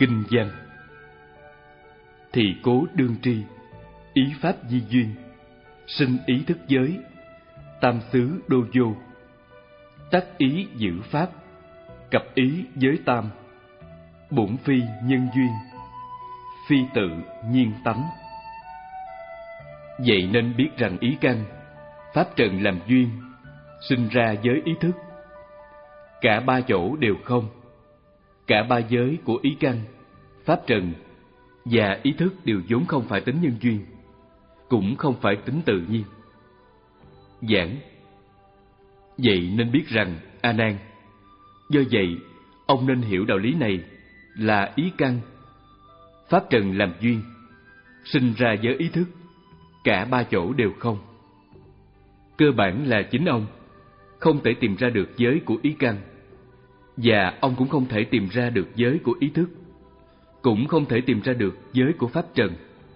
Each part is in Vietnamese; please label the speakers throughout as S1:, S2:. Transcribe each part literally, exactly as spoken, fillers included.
S1: Kinh văn. Thì cố đương tri, ý pháp di duyên, sinh ý thức giới, tam xứ đô vô, tác ý giữ pháp, cập ý giới tam, bổn phi nhân duyên, phi tự nhiên tánh. Vậy nên biết rằng ý căn, pháp trần làm duyên, sinh ra giới ý thức. Cả ba chỗ đều không. Cả ba giới của ý căn, pháp trần và ý thức đều vốn không phải tính nhân duyên, cũng không phải tính tự nhiên. Giảng. Vậy nên biết rằng, A Nan, do vậy ông nên hiểu đạo lý này là ý căn, pháp trần làm duyên, sinh ra giới ý thức, cả ba chỗ đều không. Cơ bản là chính ông không thể tìm ra được giới của ý căn, và ông cũng không thể tìm ra được giới của ý thức, cũng không thể tìm ra được giới của pháp trần.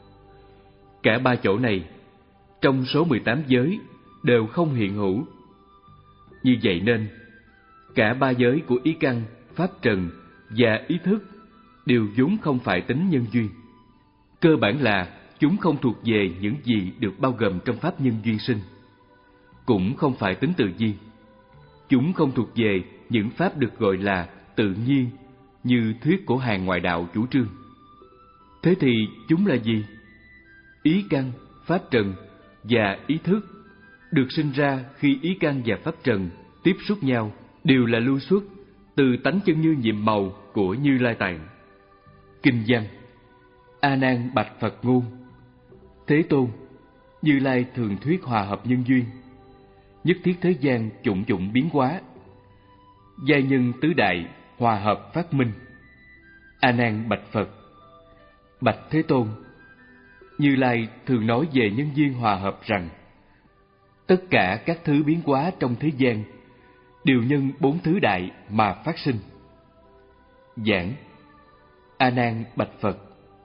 S1: Cả ba chỗ này, trong số mười tám giới, đều không hiện hữu. Như vậy nên, cả ba giới của ý căn, pháp trần và ý thức đều vốn không phải tính nhân duyên. Cơ bản là chúng không thuộc về những gì được bao gồm trong pháp nhân duyên sinh, cũng không phải tính tự nhiên. Chúng không thuộc về những pháp được gọi là tự nhiên như thuyết của hàng ngoại đạo chủ trương. Thế thì chúng là gì? Ý căn, pháp trần và ý thức được sinh ra khi ý căn và pháp trần tiếp xúc nhau, đều là lưu xuất từ tánh chân như nhiệm màu của Như Lai Tạng. Kinh văn. A Nan bạch Phật ngôn: Thế Tôn, Như Lai thường thuyết hòa hợp nhân duyên, nhất thiết thế gian chủng chủng biến hóa, giai nhân tứ đại hòa hợp phát minh. A Nan bạch Phật: Bạch Thế Tôn, Như Lai thường nói về nhân duyên hòa hợp rằng tất cả các thứ biến hóa trong thế gian đều nhân bốn thứ đại mà phát sinh. Giảng. A Nan bạch Phật: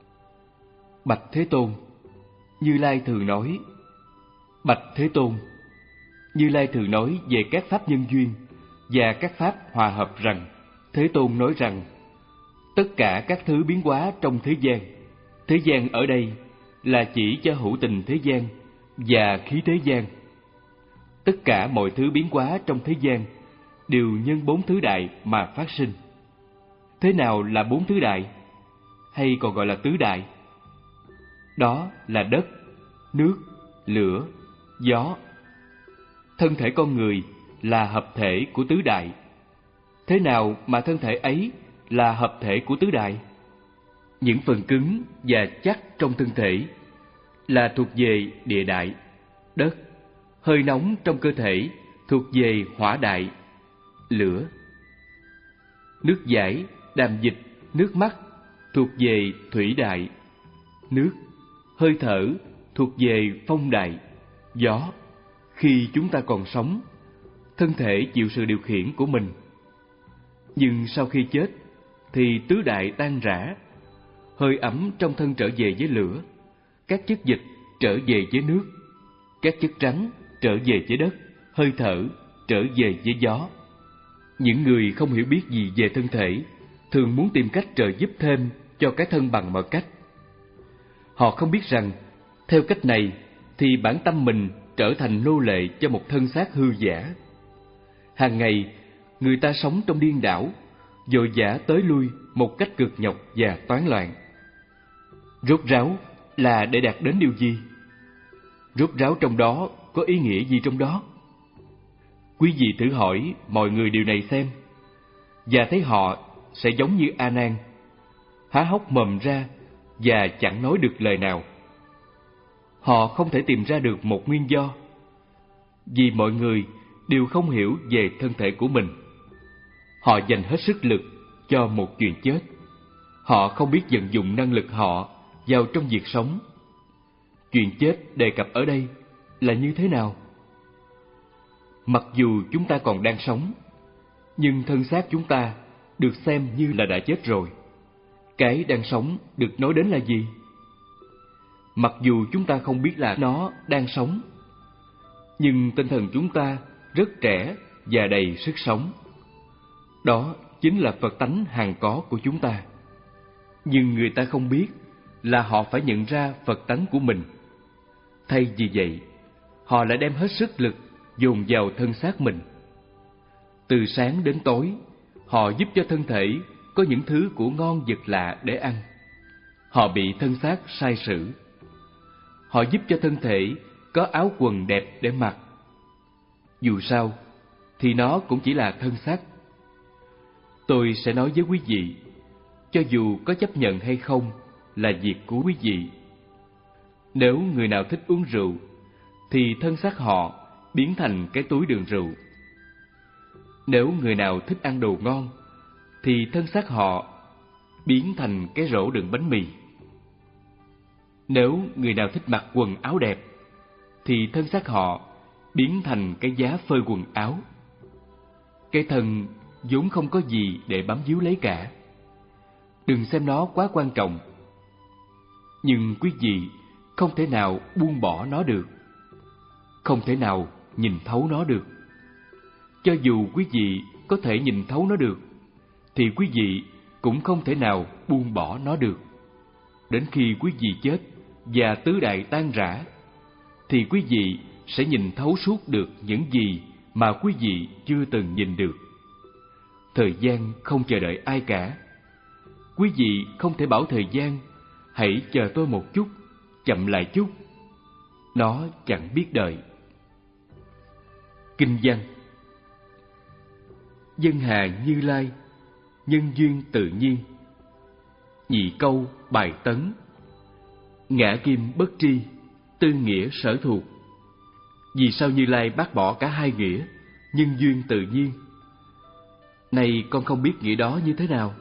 S1: Bạch Thế Tôn, Như Lai thường nói Bạch Thế Tôn, Như Lai thường nói về các pháp nhân duyên và các pháp hòa hợp rằng, Thế Tôn nói rằng tất cả các thứ biến hóa trong thế gian. Thế gian ở đây là chỉ cho hữu tình thế gian và khí thế gian. Tất cả mọi thứ biến hóa trong thế gian đều nhân bốn thứ đại mà phát sinh. Thế nào là bốn thứ đại, hay còn gọi là tứ đại? Đó là đất, nước, lửa, gió. Thân thể con người là hợp thể của tứ đại. Thế nào mà thân thể ấy là hợp thể của tứ đại? Những phần cứng và chắc trong thân thể là thuộc về địa đại, đất. Hơi nóng trong cơ thể thuộc về hỏa đại, lửa. Nước giải, đàm dịch, nước mắt thuộc về thủy đại, nước. Hơi thở thuộc về phong đại, gió. Khi chúng ta còn sống, thân thể chịu sự điều khiển của mình. Nhưng sau khi chết thì tứ đại tan rã, hơi ấm trong thân trở về với lửa, các chất dịch trở về với nước, các chất trắng trở về với đất, hơi thở trở về với gió. Những người không hiểu biết gì về thân thể thường muốn tìm cách trợ giúp thêm cho cái thân bằng mọi cách. Họ không biết rằng theo cách này thì bản tâm mình trở thành nô lệ cho một thân xác hư giả. Hàng ngày người ta sống trong điên đảo, vội vã tới lui một cách cực nhọc và toán loạn. Rốt ráo là để đạt đến điều gì? Rốt ráo trong đó có ý nghĩa gì trong đó? Quý vị thử hỏi mọi người điều này xem, và thấy họ sẽ giống như A Nan, há hốc mồm ra và chẳng nói được lời nào. Họ không thể tìm ra được một nguyên do, vì mọi người đều không hiểu về thân thể của mình. Họ dành hết sức lực cho một chuyện chết. Họ không biết vận dụng năng lực họ vào trong việc sống. Chuyện chết đề cập ở đây là như thế nào? Mặc dù chúng ta còn đang sống, nhưng thân xác chúng ta được xem như là đã chết rồi. Cái đang sống được nói đến là gì? Mặc dù chúng ta không biết là nó đang sống, nhưng tinh thần chúng ta rất trẻ và đầy sức sống. Đó chính là Phật tánh hằng có của chúng ta. Nhưng người ta không biết là họ phải nhận ra Phật tánh của mình. Thay vì vậy, họ lại đem hết sức lực dồn vào thân xác mình. Từ sáng đến tối, họ giúp cho thân thể có những thứ của ngon vật lạ để ăn. Họ bị thân xác sai sử. Họ giúp cho thân thể có áo quần đẹp để mặc. Dù sao, thì nó cũng chỉ là thân xác. Tôi sẽ nói với quý vị, cho dù có chấp nhận hay không là việc của quý vị. Nếu người nào thích uống rượu, thì thân xác họ biến thành cái túi đựng rượu. Nếu người nào thích ăn đồ ngon, thì thân xác họ biến thành cái rổ đựng bánh mì. Nếu người nào thích mặc quần áo đẹp, thì thân xác họ biến thành cái giá phơi quần áo. Cái thân vốn không có gì để bám víu lấy cả. Đừng xem nó quá quan trọng. Nhưng quý vị không thể nào buông bỏ nó được, không thể nào nhìn thấu nó được. Cho dù quý vị có thể nhìn thấu nó được, thì quý vị cũng không thể nào buông bỏ nó được. Đến khi quý vị chết và tứ đại tan rã, thì quý vị sẽ nhìn thấu suốt được những gì mà quý vị chưa từng nhìn được. Thời gian không chờ đợi ai cả. Quý vị không thể bảo thời gian, hãy chờ tôi một chút, chậm lại chút. Nó chẳng biết đợi. Kinh văn: Dân hà Như Lai, nhân duyên tự nhiên. Nhị câu bài tấn: Ngã kim bất tri, tư nghĩa sở thuộc. Vì sao Như Lai bác bỏ cả hai nghĩa, nhân duyên tự nhiên? Này con không biết nghĩa đó như thế nào?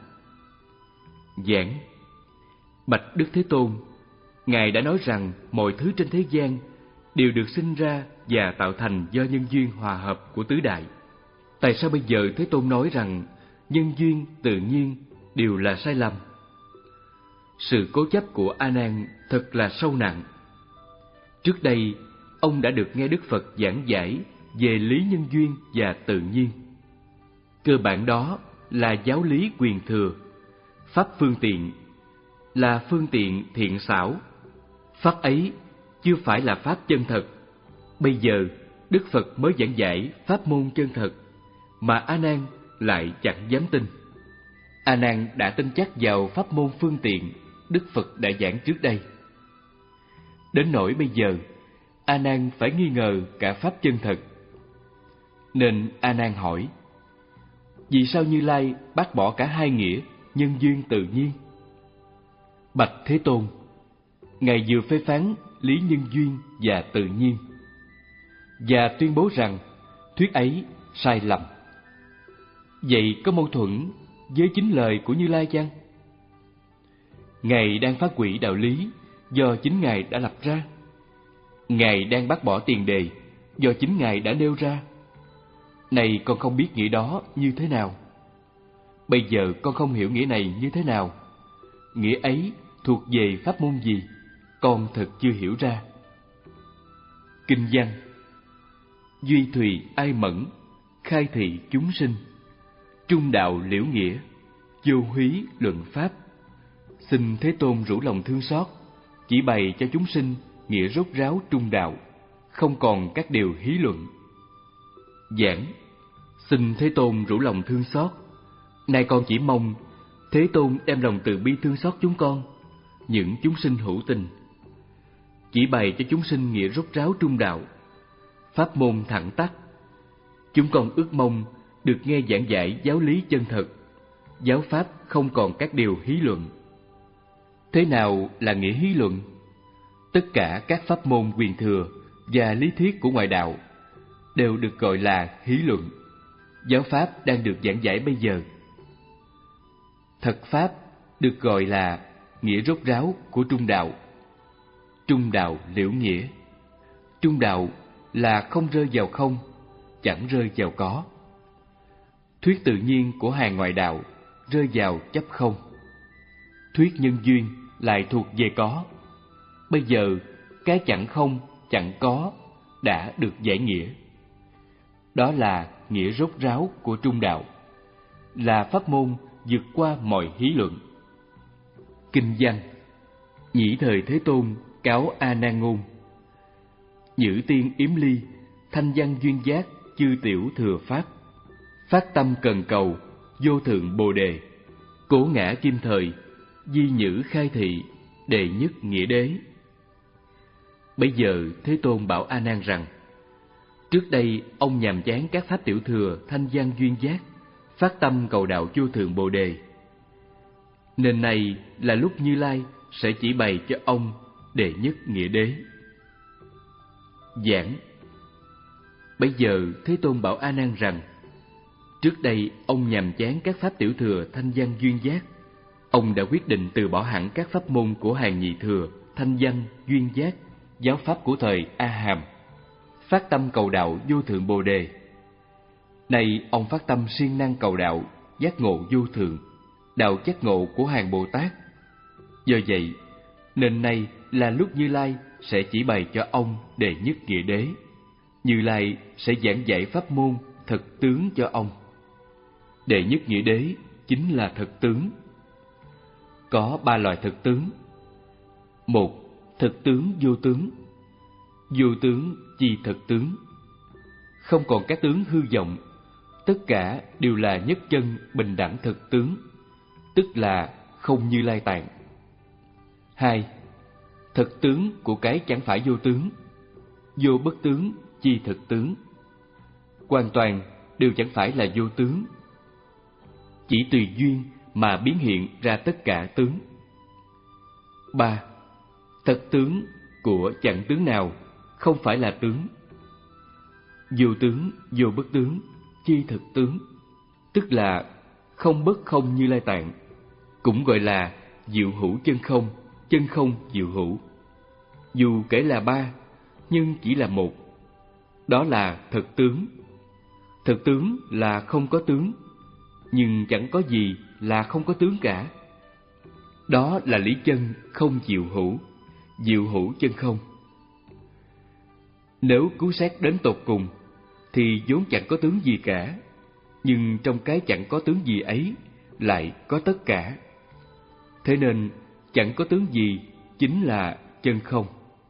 S1: Giảng: Bạch Đức Thế Tôn, Ngài đã nói rằng mọi thứ trên thế gian đều được sinh ra và tạo thành do nhân duyên hòa hợp của tứ đại. Tại sao bây giờ Thế Tôn nói rằng nhân duyên tự nhiên đều là sai lầm? Sự cố chấp của A Nan thật là sâu nặng. Trước đây, ông đã được nghe Đức Phật giảng giải về lý nhân duyên và tự nhiên. Cơ bản đó là giáo lý quyền thừa, pháp phương tiện, là phương tiện thiện xảo. Pháp ấy chưa phải là pháp chân thật. Bây giờ, Đức Phật mới giảng giải pháp môn chân thật, mà A Nan lại chẳng dám tin. A Nan đã tin chắc vào pháp môn phương tiện Đức Phật đã giảng trước đây. Đến nỗi bây giờ, A Nan phải nghi ngờ cả pháp chân thật. Nên A Nan hỏi: Vì sao Như Lai bác bỏ cả hai nghĩa nhân duyên tự nhiên? Bạch Thế Tôn, Ngài vừa phê phán lý nhân duyên và tự nhiên, và tuyên bố rằng thuyết ấy sai lầm. Vậy có mâu thuẫn với chính lời của Như Lai chăng? Ngài đang phá hủy đạo lý do chính Ngài đã lập ra. Ngài đang bác bỏ tiền đề do chính Ngài đã nêu ra. Này con không biết nghĩa đó như thế nào. Bây giờ con không hiểu nghĩa này như thế nào. Nghĩa ấy thuộc về pháp môn gì, con thật chưa hiểu ra. Kinh văn: Duy thùy ai mẫn, khai thị chúng sinh. Trung đạo liễu nghĩa, vô húy luận pháp. Xin Thế Tôn rủ lòng thương xót, chỉ bày cho chúng sinh nghĩa rốt ráo trung đạo, không còn các điều hí luận. Giảng: Xin Thế Tôn rủ lòng thương xót. Nay con chỉ mong Thế Tôn đem lòng từ bi thương xót chúng con, những chúng sinh hữu tình, chỉ bày cho chúng sinh nghĩa rốt ráo trung đạo, pháp môn thẳng tắc. Chúng con ước mong được nghe giảng giải giáo lý chân thật, giáo pháp không còn các điều hí luận. Thế nào là nghĩa hí luận? Tất cả các pháp môn quyền thừa và lý thuyết của ngoại đạo đều được gọi là hí luận. Giáo pháp đang được giảng giải bây giờ. Thật pháp được gọi là nghĩa rốt ráo của trung đạo. Trung đạo liễu nghĩa. Trung đạo là không rơi vào không, chẳng rơi vào có. Thuyết tự nhiên của hàng ngoại đạo rơi vào chấp không. Thuyết nhân duyên lại thuộc về có. Bây giờ cái chẳng không, chẳng có đã được giải nghĩa. Đó là nghĩa rốt ráo của trung đạo, là pháp môn vượt qua mọi hí luận. Kinh văn. Nhĩ thời Thế Tôn cáo A Nan ngôn: Nhữ tiên yếm ly, thanh văn duyên giác, chư tiểu thừa pháp. Phát tâm cần cầu, vô thượng bồ đề. Cố ngã kim thời, di nhữ khai thị, đệ nhất nghĩa đế. Bây giờ Thế Tôn bảo A Nan rằng: Trước đây ông nhàm chán các pháp tiểu thừa thanh văn duyên giác, phát tâm cầu đạo vô thượng bồ đề. Nên này là lúc Như Lai sẽ chỉ bày cho ông đệ nhất nghĩa đế. Giảng. Bây giờ Thế Tôn bảo A Nan rằng: Trước đây ông nhàm chán các pháp tiểu thừa thanh văn duyên giác, ông đã quyết định từ bỏ hẳn các pháp môn của hàng nhị thừa thanh văn duyên giác, giáo pháp của thời A Hàm, phát tâm cầu đạo vô thượng bồ đề. Nay ông phát tâm siêng năng cầu đạo giác ngộ vô thượng, đạo giác ngộ của hàng Bồ Tát. Do vậy nên nay là lúc Như Lai sẽ chỉ bày cho ông đệ nhất nghĩa đế. Như Lai sẽ giảng dạy pháp môn thực tướng cho ông. Đệ nhất nghĩa đế chính là thực tướng. Có ba loại thực tướng. Một, thực tướng vô tướng. Vô tướng chi thực tướng. Không còn các tướng hư vọng, tất cả đều là nhất chân bình đẳng thực tướng, tức là không Như Lai tạng. Hai, thực tướng của cái chẳng phải vô tướng. Vô bất tướng chi thực tướng. Hoàn toàn đều chẳng phải là vô tướng, chỉ tùy duyên mà biến hiện ra tất cả tướng. Ba, thực tướng của chẳng tướng nào không phải là tướng. Vô tướng, vô bất tướng chi thực tướng, tức là không bất không Như Lai tạng, cũng gọi là diệu hữu chân không, chân không diệu hữu. Dù kể là ba, nhưng chỉ là một. Đó là thực tướng. Thực tướng là không có tướng, nhưng chẳng có gì là không có tướng cả. Đó là lý chân không diệu hữu, diệu hữu chân không. Nếu cứu xét đến tột cùng, thì vốn chẳng có tướng gì cả, nhưng trong cái chẳng có tướng gì ấy lại có tất cả. Thế nên chẳng có tướng gì chính là chân không,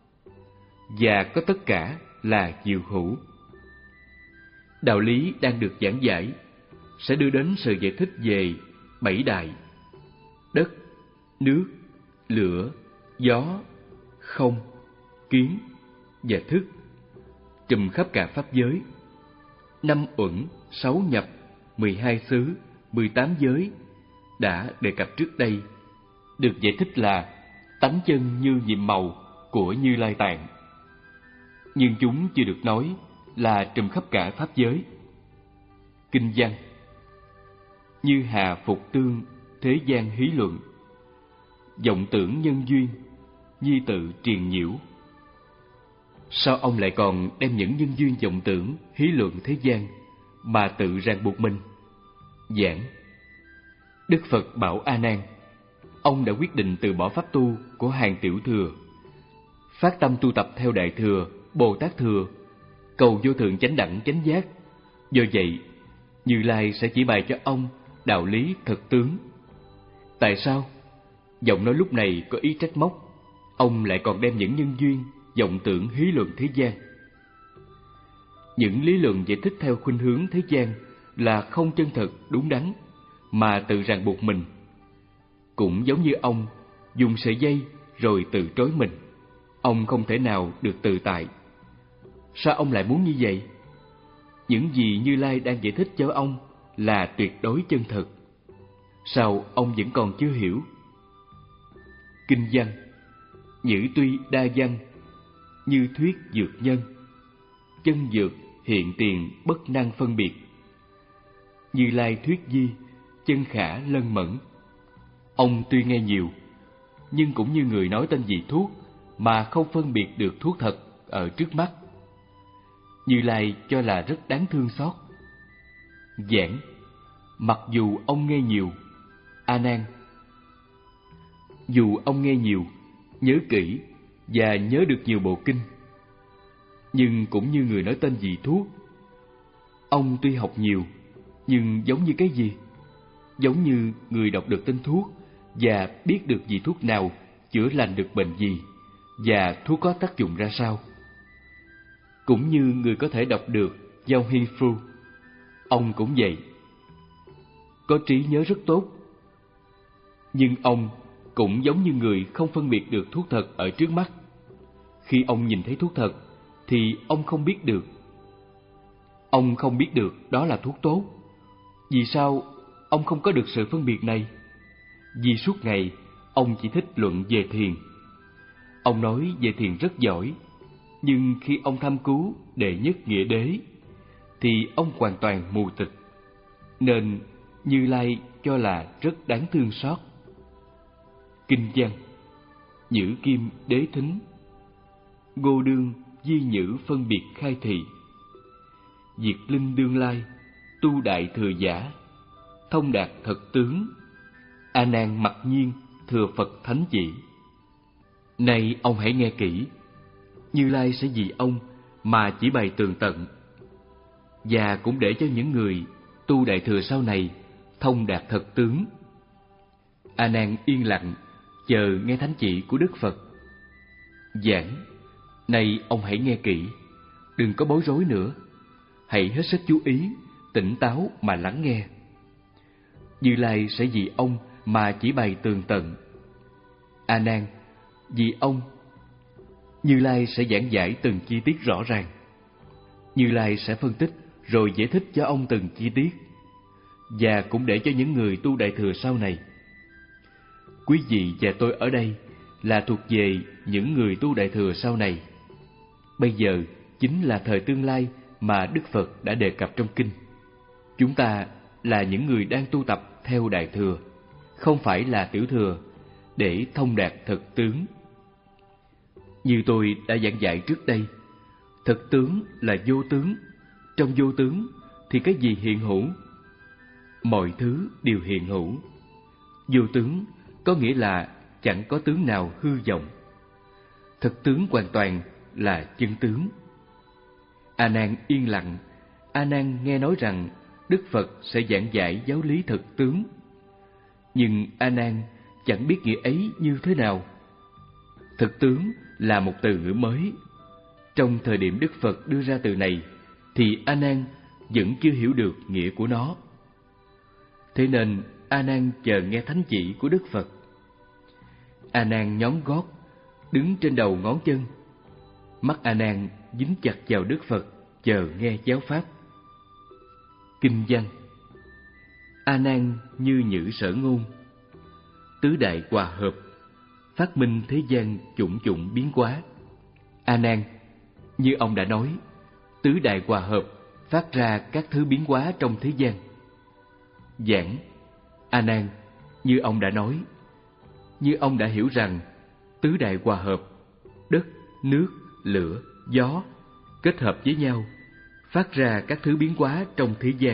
S1: và có tất cả là diệu hữu. Đạo lý đang được giảng giải sẽ đưa đến sự giải thích về bảy đại: đất, nước, lửa, gió, không, kiến và thức, trùm khắp cả pháp giới. Năm uẩn, sáu nhập, mười hai xứ, mười tám giới đã đề cập trước đây, được giải thích là tánh chân như nhiệm màu của Như Lai tạng, nhưng chúng chưa được nói là trùm khắp cả pháp giới. Kinh văn. Như hà phục tương, thế gian hí luận, vọng tưởng nhân duyên, nhi tự triền nhiễu. Sao ông lại còn đem những nhân duyên vọng tưởng, hí luận thế gian mà tự ràng buộc mình? Giảng. Đức Phật bảo A Nan, ông đã quyết định từ bỏ pháp tu của hàng tiểu thừa, phát tâm tu tập theo đại thừa, Bồ Tát thừa, cầu vô thượng chánh đẳng chánh giác. Do vậy, Như Lai sẽ chỉ bày cho ông đạo lý thực tướng. Tại sao? Giọng nói lúc này có ý trách móc, ông lại còn đem những nhân duyên, vọng tưởng hí luận thế gian. Những lý luận giải thích theo khuynh hướng thế gian là không chân thực, đúng đắn, mà tự ràng buộc mình. Cũng giống như ông dùng sợi dây rồi tự trói mình, ông không thể nào được tự tại. Sao ông lại muốn như vậy? Những gì Như Lai đang giải thích cho ông là tuyệt đối chân thực. Sao ông vẫn còn chưa hiểu? Kinh văn. Nhữ tuy đa văn, như thuyết dược nhân, chân dược hiện tiền bất năng phân biệt. Như Lai thuyết di, chân khả lân mẫn. Ông tuy nghe nhiều, nhưng cũng như người nói tên vị thuốc mà không phân biệt được thuốc thật ở trước mắt. Như Lai cho là rất đáng thương xót. Giảng. Mặc dù ông nghe nhiều, A Nan, dù ông nghe nhiều, nhớ kỹ và nhớ được nhiều bộ kinh, nhưng cũng như người nói tên vị thuốc, ông tuy học nhiều, nhưng giống như cái gì? Giống như người đọc được tên thuốc và biết được vị thuốc nào chữa lành được bệnh gì và thuốc có tác dụng ra sao. Cũng như người có thể đọc được Yong Hin Phu, ông cũng vậy, có trí nhớ rất tốt. Nhưng ông cũng giống như người không phân biệt được thuốc thật ở trước mắt. Khi ông nhìn thấy thuốc thật thì ông không biết được. Ông không biết được đó là thuốc tốt. Vì sao ông không có được sự phân biệt này? Vì suốt ngày ông chỉ thích luận về thiền. Ông nói về thiền rất giỏi, nhưng khi ông thăm cứu đệ nhất nghĩa đế thì ông hoàn toàn mù tịch, nên Như Lai cho là rất đáng thương xót. Kinh văn: Nhữ kim đế thính, ngô đương di nhữ phân biệt khai thị. Diệt linh đương lai, tu đại thừa giả, thông đạt thật tướng, A Nan mặc nhiên thừa Phật thánh chỉ. Này ông hãy nghe kỹ, Như Lai sẽ vì ông mà chỉ bày tường tận, và cũng để cho những người tu đại thừa sau này thông đạt thật tướng. A Nan yên lặng chờ nghe thánh chỉ của Đức Phật. Giảng: Này ông hãy nghe kỹ, đừng có bối rối nữa, hãy hết sức chú ý, tỉnh táo mà lắng nghe. Như Lai sẽ vì ông mà chỉ bày tường tận. A Nan, vì ông, Như Lai sẽ giảng giải từng chi tiết rõ ràng. Như Lai sẽ phân tích rồi giải thích cho ông từng chi tiết, và cũng để cho những người tu đại thừa sau này. Quý vị và tôi ở đây là thuộc về những người tu đại thừa sau này. Bây giờ chính là thời tương lai mà Đức Phật đã đề cập trong kinh. Chúng ta là những người đang tu tập theo đại thừa, không phải là tiểu thừa, để thông đạt thực tướng. Như tôi đã giảng dạy trước đây, thực tướng là vô tướng. Trong vô tướng thì cái gì hiện hữu? Mọi thứ đều hiện hữu. Vô tướng có nghĩa là chẳng có tướng nào hư vọng. Thực tướng hoàn toàn là chân tướng. A Nan yên lặng. A Nan nghe nói rằng Đức Phật sẽ giảng giải giáo lý thực tướng, nhưng A Nan chẳng biết nghĩa ấy như thế nào. Thực tướng là một từ ngữ mới. Trong thời điểm Đức Phật đưa ra từ này thì A Nan vẫn chưa hiểu được nghĩa của nó. Thế nên A Nan chờ nghe thánh chỉ của Đức Phật. A Nan nhón gót, đứng trên đầu ngón chân. Mắt A Nan dính chặt vào Đức Phật, chờ nghe giáo pháp. Kinh văn: A Nan như nhữ sở ngôn, tứ đại hòa hợp, phát minh thế gian chủng chủng biến hóa. A Nan, như ông đã nói, tứ đại hòa hợp phát ra các thứ biến hóa trong thế gian. Giảng: A Nan, như ông đã nói, như ông đã hiểu rằng tứ đại hòa hợp, đất, nước, lửa, gió kết hợp với nhau, phát ra các thứ biến hóa trong thế gian.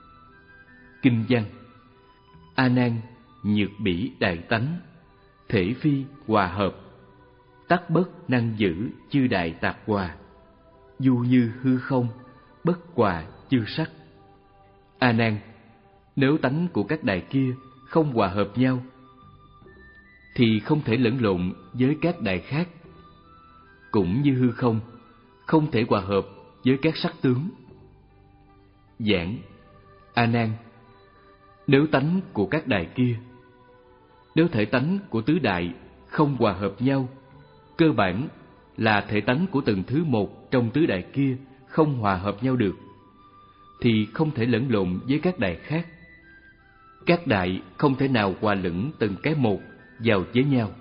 S1: Kinh văn: A Nan nhược bỉ đại tánh, thể phi hòa hợp, tắc bất năng giữ chư đại tạp hòa, du như hư không, bất hòa chư sắc. A Nan, nếu tánh của các đại kia không hòa hợp nhau thì không thể lẫn lộn với các đại khác, cũng như hư không không thể hòa hợp với các sắc tướng. Giảng: A Nan, nếu tánh của các đại kia, nếu thể tánh của tứ đại không hòa hợp nhau, cơ bản là thể tánh của từng thứ một trong tứ đại kia không hòa hợp nhau được, thì không thể lẫn lộn với các đại khác. Các đại không thể nào hòa lẫn từng cái một vào với nhau.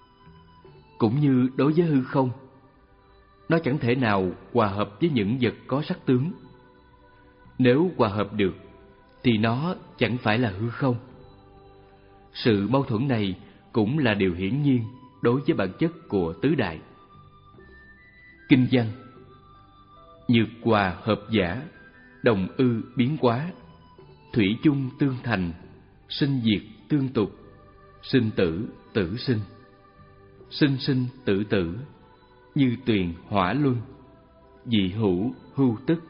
S1: Cũng như đối với hư không, nó chẳng thể nào hòa hợp với những vật có sắc tướng. Nếu hòa hợp được thì nó chẳng phải là hư không. Sự mâu thuẫn này cũng là điều hiển nhiên đối với bản chất của tứ đại. Kinh văn: Nhược hòa hợp giả, đồng ư biến hóa, thủy chung tương thành, sinh diệt tương tục, sinh tử tử sinh, sinh sinh tử tử, như tuyền hỏa luân, dị hữu hưu tức.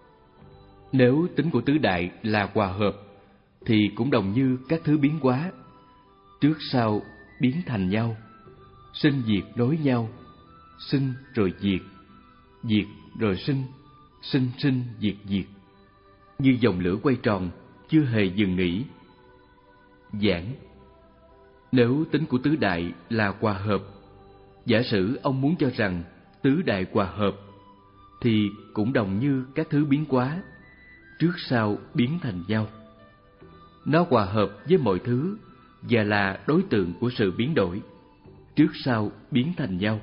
S1: Nếu tính của tứ đại là hòa hợp thì cũng đồng như các thứ biến hóa. trước sau biến thành nhau, sinh diệt nối nhau, sinh rồi diệt, diệt rồi sinh, sinh sinh diệt diệt, như dòng lửa quay tròn, chưa hề dừng nghỉ. Giảng: nếu tính của tứ đại là hòa hợp, giả sử ông muốn cho rằng tứ đại hòa hợp, thì cũng đồng như các thứ biến hóa, trước sau biến thành nhau. Nó hòa hợp với mọi thứ và là đối tượng của sự biến đổi, trước sau biến thành nhau.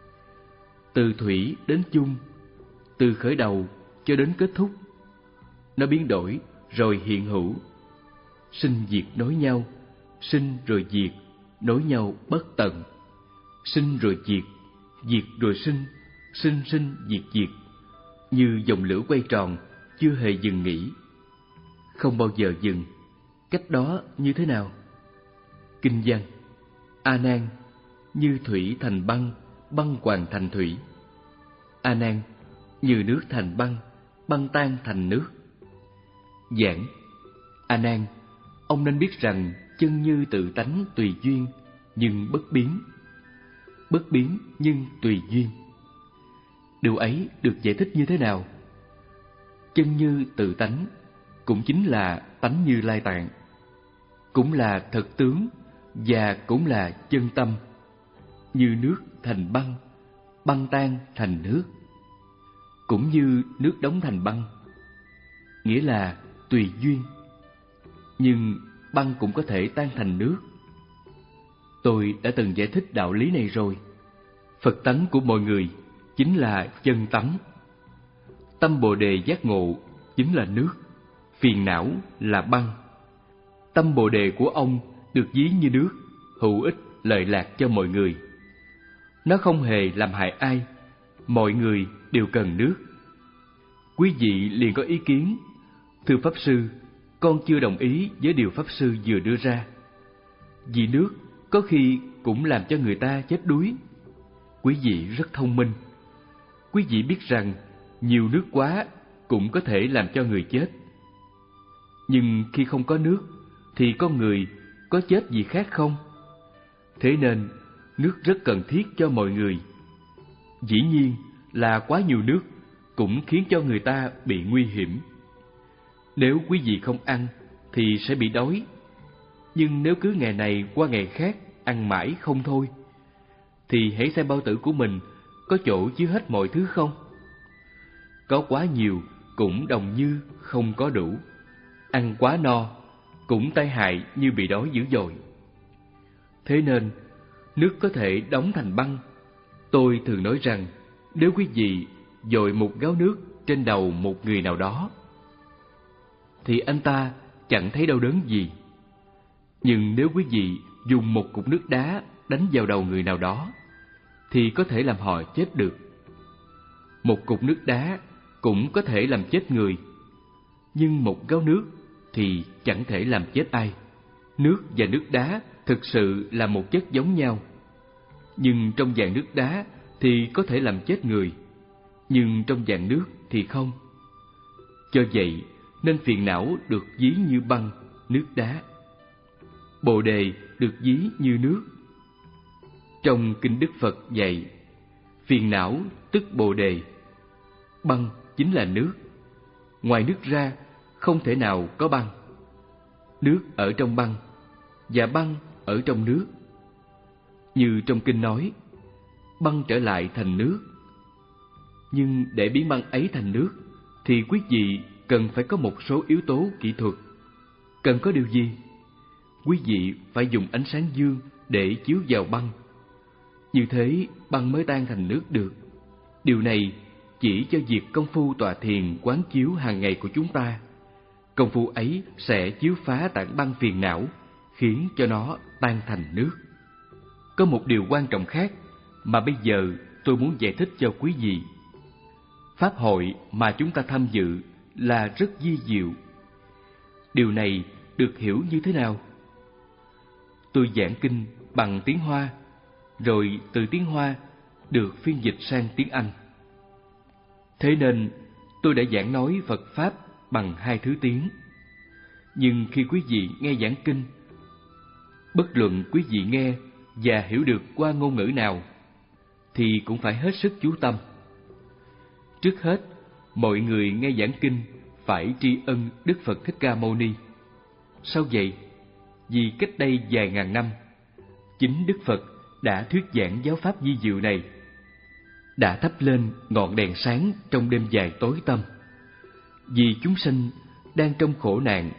S1: Từ thủy đến chung, từ khởi đầu cho đến kết thúc, nó biến đổi rồi hiện hữu, sinh diệt nối nhau, sinh rồi diệt, nối nhau bất tận, sinh rồi diệt, diệt rồi sinh, sinh sinh diệt diệt, như dòng lửa quay tròn, chưa hề dừng nghỉ, không bao giờ dừng. Cách đó như thế nào? Kinh văn: A Nan, như thủy thành băng, băng hoàn thành thủy. A Nan, như nước thành băng, băng tan thành nước. Giảng: A Nan, ông nên biết rằng chân như tự tánh tùy duyên nhưng bất biến, bất biến nhưng tùy duyên. Điều ấy được giải thích như thế nào? Chân như tự tánh cũng chính là tánh Như Lai Tạng, cũng là thật tướng và cũng là chân tâm. Như nước thành băng, băng tan thành nước, cũng như nước đóng thành băng, nghĩa là tùy duyên. Nhưng băng cũng có thể tan thành nước. Tôi đã từng giải thích đạo lý này rồi. Phật tánh của mọi người chính là chân tánh. Tâm Bồ Đề giác ngộ chính là nước, phiền não là băng. Tâm Bồ Đề của ông được ví như nước, hữu ích lợi lạc cho mọi người. Nó không hề làm hại ai, mọi người đều cần nước. Quý vị liền có ý kiến: thưa Pháp Sư, con chưa đồng ý với điều Pháp Sư vừa đưa ra. Vì nước có khi cũng làm cho người ta chết đuối. Quý vị rất thông minh. Quý vị biết rằng nhiều nước quá cũng có thể làm cho người chết. Nhưng khi không có nước thì con người có chết gì khác không? Thế nên nước rất cần thiết cho mọi người. Dĩ nhiên là quá nhiều nước cũng khiến cho người ta bị nguy hiểm. Nếu quý vị không ăn thì sẽ bị đói. Nhưng nếu cứ ngày này qua ngày khác ăn mãi không thôi, thì hãy xem bao tử của mình có chỗ chứa hết mọi thứ không? Có quá nhiều cũng đồng như không có đủ. Ăn quá no cũng tai hại như bị đói dữ dội. Thế nên nước có thể đóng thành băng. Tôi thường nói rằng nếu quý vị dội một gáo nước trên đầu một người nào đó thì anh ta chẳng thấy đau đớn gì. Nhưng nếu quý vị dùng một cục nước đá đánh vào đầu người nào đó thì có thể làm họ chết được. Một cục nước đá cũng có thể làm chết người, nhưng một gáo nước thì chẳng thể làm chết ai. Nước và nước đá thực sự là một chất giống nhau, nhưng trong dạng nước đá thì có thể làm chết người, nhưng trong dạng nước thì không. Do vậy nên phiền não được ví như băng, nước đá. Bồ đề được ví như nước. Trong kinh Đức Phật dạy, phiền não tức bồ đề, băng chính là nước. Ngoài nước ra không thể nào có băng. Nước ở trong băng và băng ở trong nước. Như trong kinh nói, băng trở lại thành nước. Nhưng để biến băng ấy thành nước thì quý vị cần phải có một số yếu tố kỹ thuật. Cần có điều gì? Quý vị phải dùng ánh sáng dương để chiếu vào băng. Như thế băng mới tan thành nước được. Điều này chỉ cho việc công phu tọa thiền quán chiếu hàng ngày của chúng ta. Công phu ấy sẽ chiếu phá tảng băng phiền não, khiến cho nó tan thành nước. Có một điều quan trọng khác mà bây giờ tôi muốn giải thích cho quý vị. Pháp hội mà chúng ta tham dự là rất vi diệu. Điều này được hiểu như thế nào? Tôi giảng kinh bằng tiếng Hoa, rồi từ tiếng Hoa được phiên dịch sang tiếng Anh. Thế nên tôi đã giảng nói Phật Pháp bằng hai thứ tiếng. Nhưng khi quý vị nghe giảng kinh, Bất luận quý vị nghe và hiểu được qua ngôn ngữ nào, thì cũng phải hết sức chú tâm. Trước hết, mọi người nghe giảng kinh phải tri ân Đức Phật Thích Ca Mâu Ni. Sao vậy? Vì cách đây vài ngàn năm, chính Đức Phật đã thuyết giảng giáo pháp vi diệu này, đã thắp lên ngọn đèn sáng trong đêm dài tối tăm. Vì chúng sanh đang trong khổ nạn,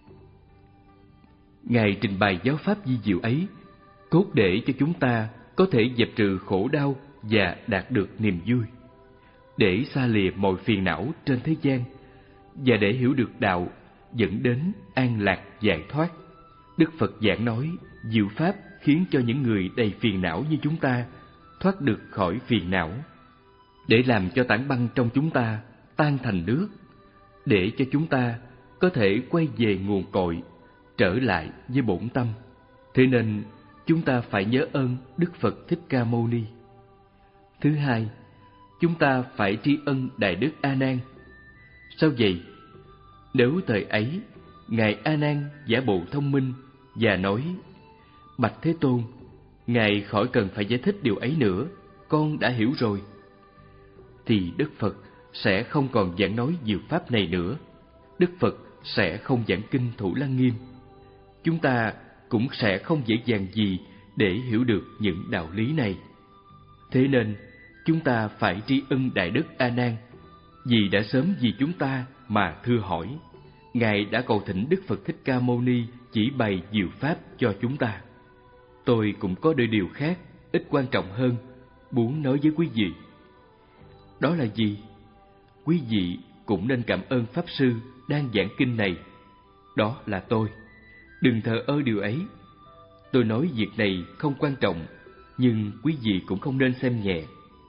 S1: Ngài trình bày giáo pháp vi diệu ấy, cốt để cho chúng ta có thể dẹp trừ khổ đau và đạt được niềm vui, để xa lìa mọi phiền não trên thế gian, và để hiểu được đạo dẫn đến an lạc giải thoát. Đức Phật giảng nói diệu pháp khiến cho những người đầy phiền não như chúng ta thoát được khỏi phiền não, để làm cho tảng băng trong chúng ta tan thành nước, để cho chúng ta có thể quay về nguồn cội, trở lại với bổn tâm. Thế nên chúng ta phải nhớ ơn Đức Phật Thích Ca Mâu Ni. Thứ hai, chúng ta phải tri ân Đại Đức A Nan. Sao vậy? Nếu thời ấy Ngài A Nan giả bộ thông minh và nói: Bạch Thế Tôn, Ngài khỏi cần phải giải thích điều ấy nữa, con đã hiểu rồi, thì Đức Phật sẽ không còn giảng nói diệu pháp này nữa. Đức Phật sẽ không giảng kinh Thủ Lăng Nghiêm. Chúng ta cũng sẽ không dễ dàng gì để hiểu được những đạo lý này. Thế nên chúng ta phải tri ân Đại Đức A Nan, vì đã sớm vì chúng ta mà thưa hỏi. Ngài đã cầu thỉnh Đức Phật Thích Ca Mâu Ni chỉ bày diệu pháp cho chúng ta. Tôi cũng có đôi điều khác, ít quan trọng hơn, muốn nói với quý vị. Đó là gì? Quý vị cũng nên cảm ơn Pháp Sư đang giảng kinh này. Đó là tôi. Đừng thờ ơ điều ấy. Tôi nói việc này không quan trọng, nhưng quý vị cũng không nên xem nhẹ.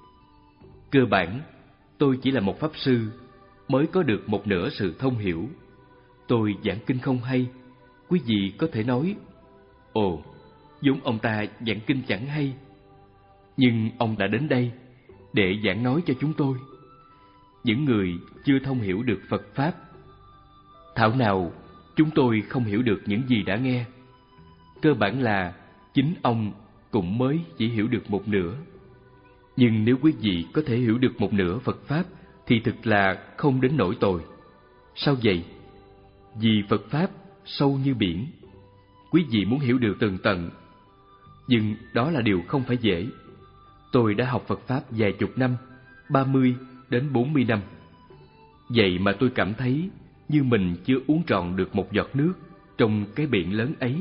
S1: Cơ bản, tôi chỉ là một Pháp Sư, mới có được một nửa sự thông hiểu. Tôi giảng kinh không hay, quý vị có thể nói: Ồ, vốn ông ta giảng kinh chẳng hay, nhưng ông đã đến đây để giảng nói cho chúng tôi, những người chưa thông hiểu được Phật Pháp. Thảo nào chúng tôi không hiểu được những gì đã nghe. Cơ bản là chính ông cũng mới chỉ hiểu được một nửa. Nhưng nếu quý vị có thể hiểu được một nửa Phật Pháp thì thực là không đến nỗi tồi. Sao vậy? Vì Phật Pháp sâu như biển, quý vị muốn hiểu được tường tận, nhưng đó là điều không phải dễ. Tôi đã học Phật Pháp vài chục năm, ba mươi đến bốn mươi năm. Vậy mà tôi cảm thấy như mình chưa uống trọn được một giọt nước trong cái biển lớn ấy.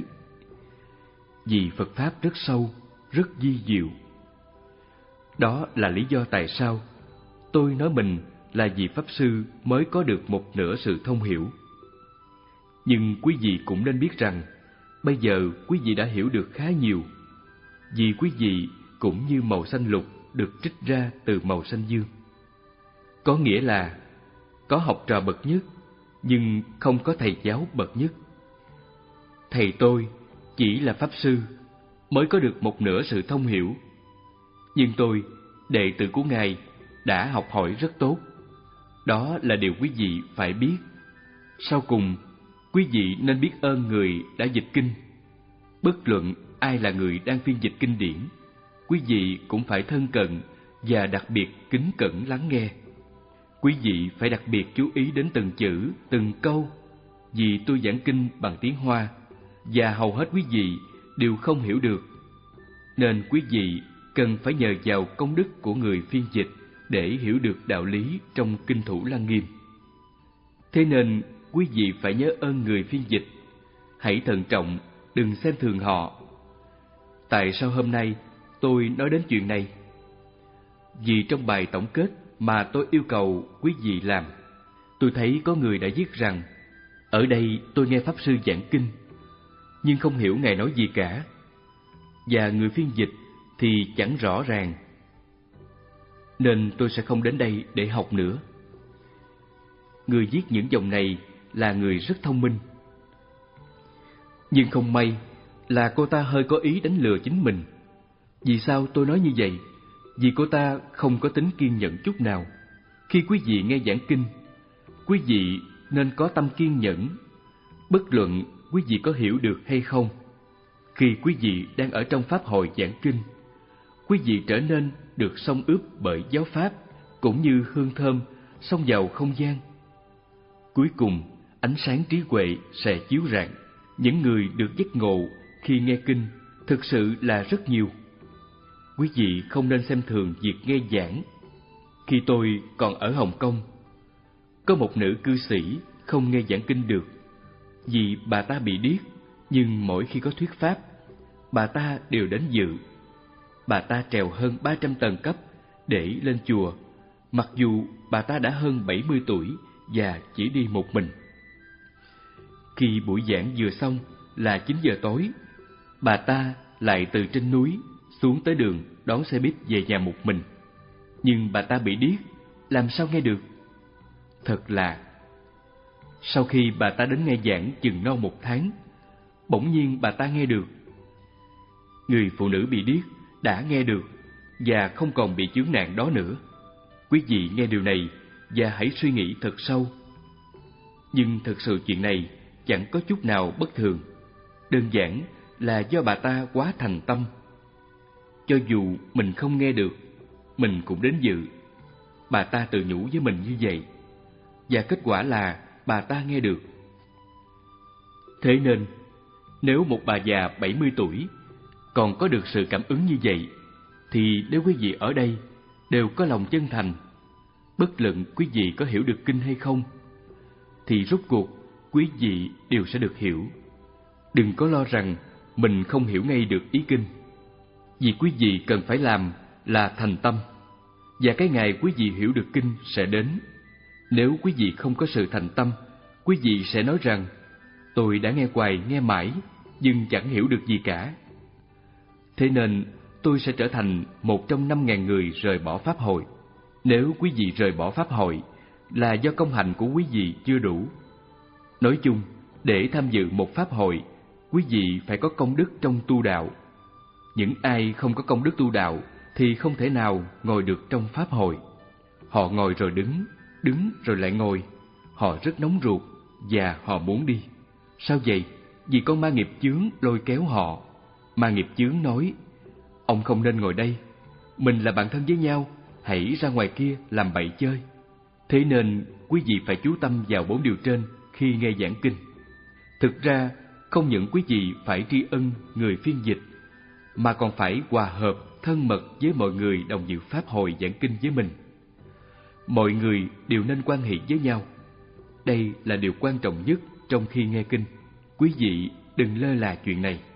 S1: Vì Phật Pháp rất sâu, rất vi diệu. Đó là lý do tại sao tôi nói mình là vị Pháp Sư mới có được một nửa sự thông hiểu. Nhưng quý vị cũng nên biết rằng, bây giờ quý vị đã hiểu được khá nhiều, vì quý vị cũng như màu xanh lục được trích ra từ màu xanh dương. Có nghĩa là có học trò bậc nhất, nhưng không có thầy giáo bậc nhất. Thầy tôi chỉ là Pháp Sư, mới có được một nửa sự thông hiểu. Nhưng tôi, đệ tử của Ngài, đã học hỏi rất tốt. Đó là điều quý vị phải biết. Sau cùng, quý vị nên biết ơn người đã dịch kinh. Bất luận ai là người đang phiên dịch kinh điển, quý vị cũng phải thân cận và đặc biệt kính cẩn lắng nghe. Quý vị phải đặc biệt chú ý đến từng chữ, từng câu, vì tôi giảng kinh bằng tiếng Hoa, và hầu hết quý vị đều không hiểu được. Nên quý vị cần phải nhờ vào công đức của người phiên dịch để hiểu được đạo lý trong kinh Thủ Lăng Nghiêm. Thế nên quý vị phải nhớ ơn người phiên dịch, hãy thận trọng, đừng xem thường họ. Tại sao hôm nay tôi nói đến chuyện này? Vì trong bài tổng kết mà tôi yêu cầu quý vị làm, tôi thấy có người đã viết rằng: ở đây tôi nghe Pháp Sư giảng kinh, nhưng không hiểu Ngài nói gì cả, và người phiên dịch thì chẳng rõ ràng, nên tôi sẽ không đến đây để học nữa. Người viết những dòng này là người rất thông minh, nhưng không may là cô ta hơi có ý đánh lừa chính mình. Vì sao tôi nói như vậy? Vì cô ta không có tính kiên nhẫn chút nào. Khi quý vị nghe giảng kinh, quý vị nên có tâm kiên nhẫn, bất luận quý vị có hiểu được hay không. Khi quý vị đang ở trong pháp hội giảng kinh, quý vị trở nên được xông ướp bởi giáo pháp, cũng như hương thơm xông vào không gian. Cuối cùng, ánh sáng trí huệ sẽ chiếu rạng. Những người được giác ngộ khi nghe kinh thực sự là rất nhiều. Quý vị không nên xem thường việc nghe giảng. Khi tôi còn ở Hồng Kông, có một nữ cư sĩ không nghe giảng kinh được, vì bà ta bị điếc, nhưng mỗi khi có thuyết pháp, bà ta đều đến dự. Bà ta trèo hơn ba trăm tầng cấp để lên chùa, mặc dù bà ta đã hơn bảy mươi tuổi và chỉ đi một mình. Khi buổi giảng vừa xong là chín giờ tối, bà ta lại từ trên núi xuống tới đường đón xe buýt về nhà một mình. Nhưng bà ta bị điếc, làm sao nghe được? Thật lạ. Sau khi bà ta đến nghe giảng chừng non một tháng, bỗng nhiên bà ta nghe được. Người phụ nữ bị điếc đã nghe được và không còn bị chướng nạn đó nữa. Quý vị nghe điều này và hãy suy nghĩ thật sâu. Nhưng thật sự chuyện này chẳng có chút nào bất thường. Đơn giản là do bà ta quá thành tâm. Cho dù mình không nghe được, mình cũng đến dự. Bà ta tự nhủ với mình như vậy, và kết quả là bà ta nghe được. Thế nên, nếu một bà già bảy mươi tuổi còn có được sự cảm ứng như vậy, thì nếu quý vị ở đây đều có lòng chân thành, bất luận quý vị có hiểu được kinh hay không, thì rốt cuộc quý vị đều sẽ được hiểu. Đừng có lo rằng mình không hiểu ngay được ý kinh. Vì quý vị cần phải làm là thành tâm, và cái ngày quý vị hiểu được kinh sẽ đến. Nếu quý vị không có sự thành tâm, quý vị sẽ nói rằng tôi đã nghe hoài nghe mãi, nhưng chẳng hiểu được gì cả. Thế nên tôi sẽ trở thành một trong năm ngàn người rời bỏ pháp hội. Nếu quý vị rời bỏ pháp hội là do công hạnh của quý vị chưa đủ. Nói chung, để tham dự một pháp hội, quý vị phải có công đức trong tu đạo. Những ai không có công đức tu đạo thì không thể nào ngồi được trong pháp hội. Họ ngồi rồi đứng, đứng rồi lại ngồi. Họ rất nóng ruột và họ muốn đi. Sao vậy? Vì con ma nghiệp chướng lôi kéo họ. Ma nghiệp chướng nói, ông không nên ngồi đây, mình là bạn thân với nhau, hãy ra ngoài kia làm bậy chơi. Thế nên quý vị phải chú tâm vào bốn điều trên khi nghe giảng kinh. Thực ra, không những quý vị phải tri ân người phiên dịch, mà còn phải hòa hợp, thân mật với mọi người đồng dự pháp hội giảng kinh với mình. Mọi người đều nên quan hệ với nhau. Đây là điều quan trọng nhất trong khi nghe kinh. Quý vị đừng lơ là chuyện này.